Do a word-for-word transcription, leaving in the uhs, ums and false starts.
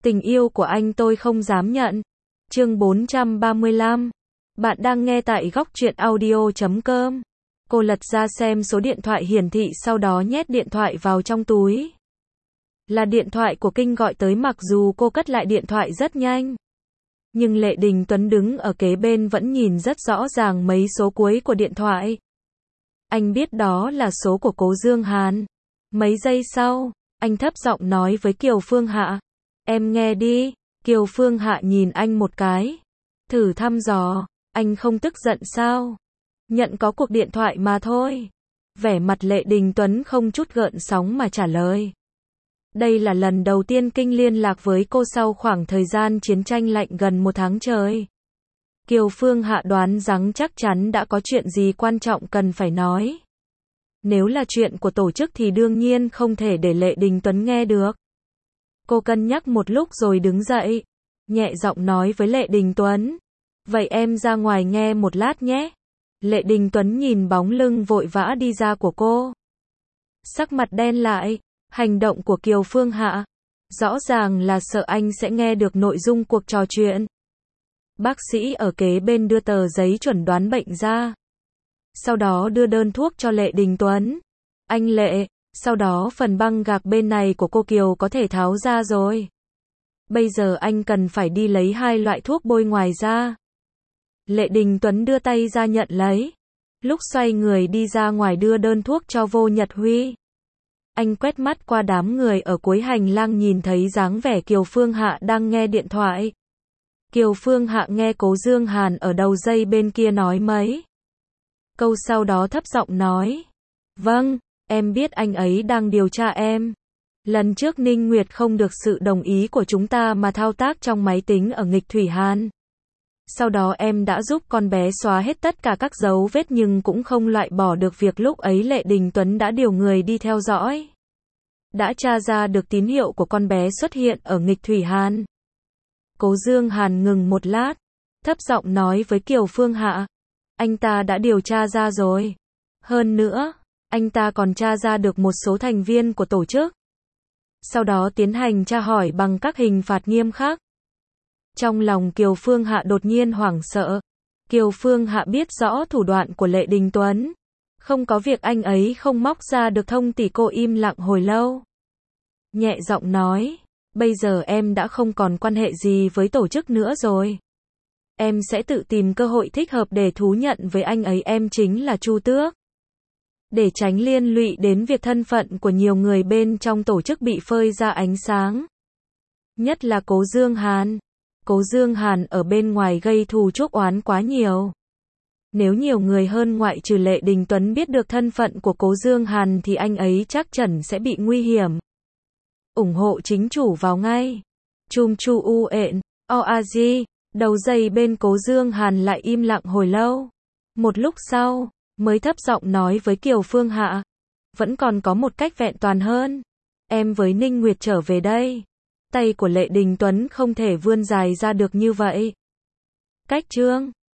Tình yêu của anh tôi không dám nhận. Chương bốn trăm ba mươi lăm. Bạn đang nghe tại góc truyện audio chấm com. Cô lật ra xem số điện thoại hiển thị, sau đó nhét điện thoại vào trong túi. Là điện thoại của Kinh gọi tới, mặc dù cô cất lại điện thoại rất nhanh. Nhưng Lệ Đình Tuấn đứng ở kế bên vẫn nhìn rất rõ ràng mấy số cuối của điện thoại. Anh biết đó là số của Cố Dương Hàn. Mấy giây sau, anh thấp giọng nói với Kiều Phương Hạ. Em nghe đi. Kiều Phương Hạ nhìn anh một cái. Thử thăm dò, anh không tức giận sao? Nhận có cuộc điện thoại mà thôi. Vẻ mặt Lệ Đình Tuấn không chút gợn sóng mà trả lời. Đây là lần đầu tiên Kinh liên lạc với cô sau khoảng thời gian chiến tranh lạnh gần một tháng trời. Kiều Phương Hạ đoán rằng chắc chắn đã có chuyện gì quan trọng cần phải nói. Nếu là chuyện của tổ chức thì đương nhiên không thể để Lệ Đình Tuấn nghe được. Cô cân nhắc một lúc rồi đứng dậy, nhẹ giọng nói với Lệ Đình Tuấn. Vậy em ra ngoài nghe một lát nhé. Lệ Đình Tuấn nhìn bóng lưng vội vã đi ra của cô. Sắc mặt đen lại, hành động của Kiều Phương Hạ rõ ràng là sợ anh sẽ nghe được nội dung cuộc trò chuyện. Bác sĩ ở kế bên đưa tờ giấy chuẩn đoán bệnh ra. Sau đó đưa đơn thuốc cho Lệ Đình Tuấn. Anh Lệ, sau đó phần băng gạc bên này của cô Kiều có thể tháo ra rồi. Bây giờ anh cần phải đi lấy hai loại thuốc bôi ngoài ra. Lệ Đình Tuấn đưa tay ra nhận lấy. Lúc xoay người đi ra ngoài đưa đơn thuốc cho Vô Nhật Huy. Anh quét mắt qua đám người ở cuối hành lang, nhìn thấy dáng vẻ Kiều Phương Hạ đang nghe điện thoại. Kiều Phương Hạ nghe Cố Dương Hàn ở đầu dây bên kia nói mấy câu, sau đó thấp giọng nói. Vâng, em biết anh ấy đang điều tra em. Lần trước Ninh Nguyệt không được sự đồng ý của chúng ta mà thao tác trong máy tính ở Nghịch Thủy Hàn. Sau đó em đã giúp con bé xóa hết tất cả các dấu vết, nhưng cũng không loại bỏ được việc lúc ấy Lệ Đình Tuấn đã điều người đi theo dõi. Đã tra ra được tín hiệu của con bé xuất hiện ở Nghịch Thủy Hàn. Cố Dương Hàn ngừng một lát, thấp giọng nói với Kiều Phương Hạ. Anh ta đã điều tra ra rồi. Hơn nữa, anh ta còn tra ra được một số thành viên của tổ chức. Sau đó tiến hành tra hỏi bằng các hình phạt nghiêm khắc. Trong lòng Kiều Phương Hạ đột nhiên hoảng sợ. Kiều Phương Hạ biết rõ thủ đoạn của Lệ Đình Tuấn. Không có việc anh ấy không móc ra được thông tỷ. Cô im lặng hồi lâu. Nhẹ giọng nói. Bây giờ em đã không còn quan hệ gì với tổ chức nữa rồi. Em sẽ tự tìm cơ hội thích hợp để thú nhận với anh ấy em chính là Chu Tước. Để tránh liên lụy đến việc thân phận của nhiều người bên trong tổ chức bị phơi ra ánh sáng. Nhất là Cố Dương Hàn. Cố Dương Hàn ở bên ngoài gây thù chuốc oán quá nhiều. Nếu nhiều người hơn ngoại trừ Lệ Đình Tuấn biết được thân phận của Cố Dương Hàn thì anh ấy chắc chắn sẽ bị nguy hiểm. Ủng hộ chính chủ vào ngay. Chum chu u ện, o a di. Đầu dây bên Cố Dương Hàn lại im lặng hồi lâu. Một lúc sau, mới thấp giọng nói với Kiều Phương Hạ. Vẫn còn có một cách vẹn toàn hơn. Em với Ninh Nguyệt trở về đây. Tay của Lệ Đình Tuấn không thể vươn dài ra được như vậy. Cách chương